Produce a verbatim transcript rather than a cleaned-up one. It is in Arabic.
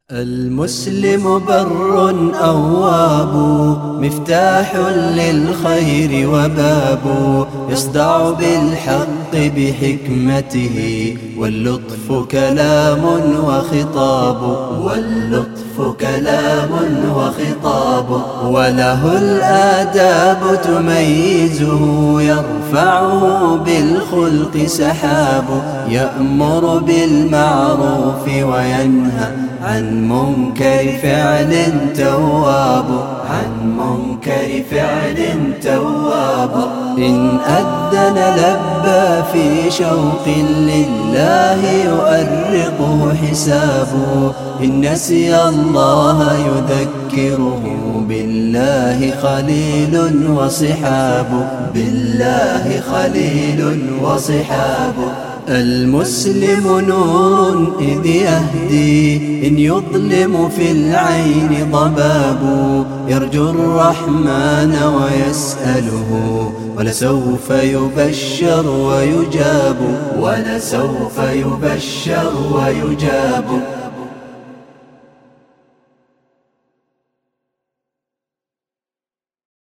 المسلم بر أواب، مفتاح للخير وباب، يصدع بالحق بحكمته، واللطف كلام وخطاب، واللطف كلام وخطاب، وله الآداب تميزه، يرفعه بالخلق سحاب، يأمر بالمعروف وينهى عن منكر فعل تواب، عن منكر فعل تواب. إن أذن لبى في شوق لله، يؤرقه حسابه، إن نسي الله يذكره، بالله خليل وصحاب، بالله خليل وصحاب. المسلم نور إذ يهدي، إن يظلم في العين ضباب، يرجو الرحمن ويسأله، ولسوف يبشر ويجاب، ولسوف يبشر ويجاب.